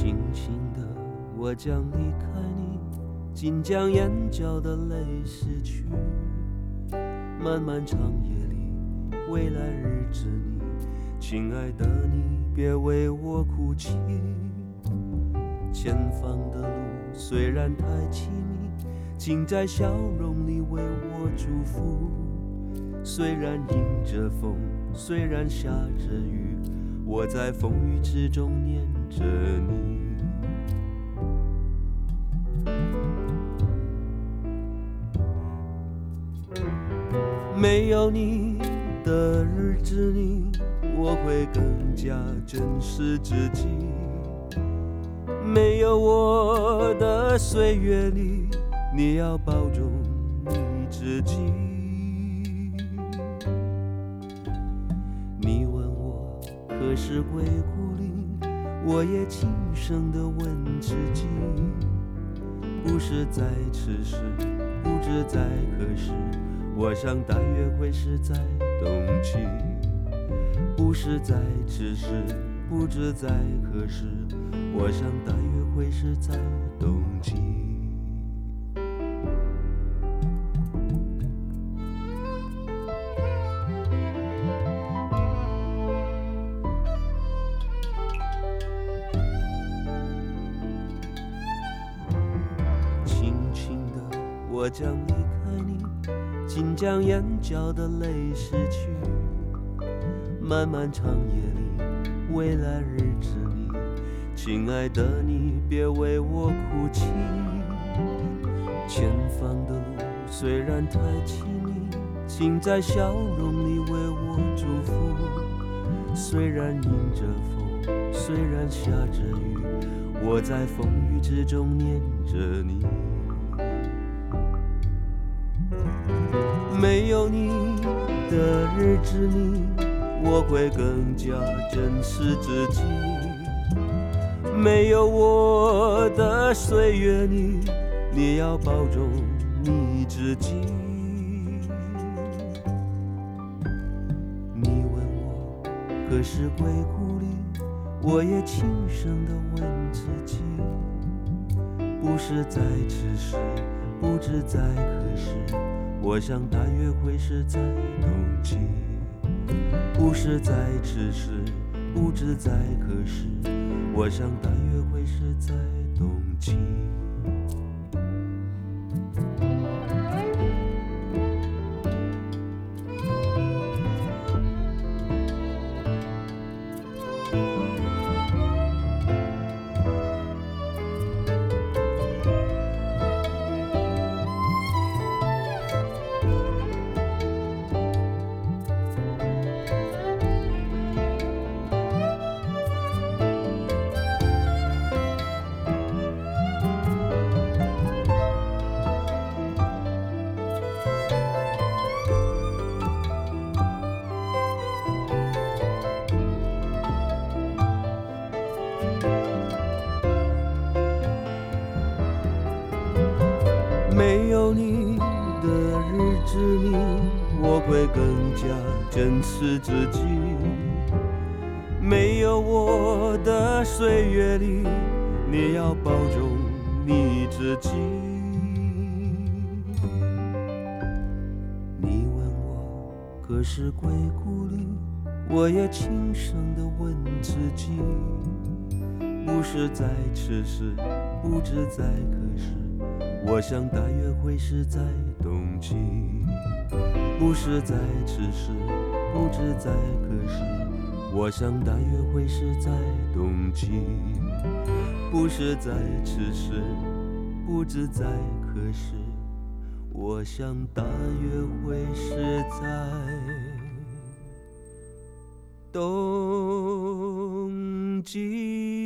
轻轻的，我将离开你，竟将眼角的泪拭去。漫漫长夜里，未来日子里，亲爱的你，别为我哭泣。前方的路虽然太凄迷，请在笑容里为我祝福。虽然迎着风，虽然下着雨，我在风雨之中念着你。没有你的日子里，我会更加珍视自己。没有我的岁月里，你要保重你自己。你问我何时归故里，我也轻声地问自己。不是在此时，不知在何时，我想大约会是在冬季。不是在此时，不知在何时，我想大约会是在冬季。轻轻的，我将离开你，竟将眼角的泪拭去。漫漫长夜里，未来日子里，亲爱的你，别为我哭泣。前方的路虽然太凄迷，请在笑容里为我祝福。虽然迎着风，虽然下着雨，我在风雨之中念着你。没有你的日子里，我会更加珍视自己。没有我的岁月里，你要保重你自己。你问我何时归故里，我也轻声地问自己。不是在此时，不知在何时，我想大约会是在冬季。不是在此时，不知在何时，我想大约会是在冬季。没有你的日子里，我会更加珍视自己。没有我的岁月里，你要保重你自己。你问我何时归故里，我也轻声地问自己。不是在此时，不知在何时，我想大约会是在冬季。不是在此时，不知在何时，我想大约会是在冬季。不是在此时，不知在何时，我想大约会是在冬季。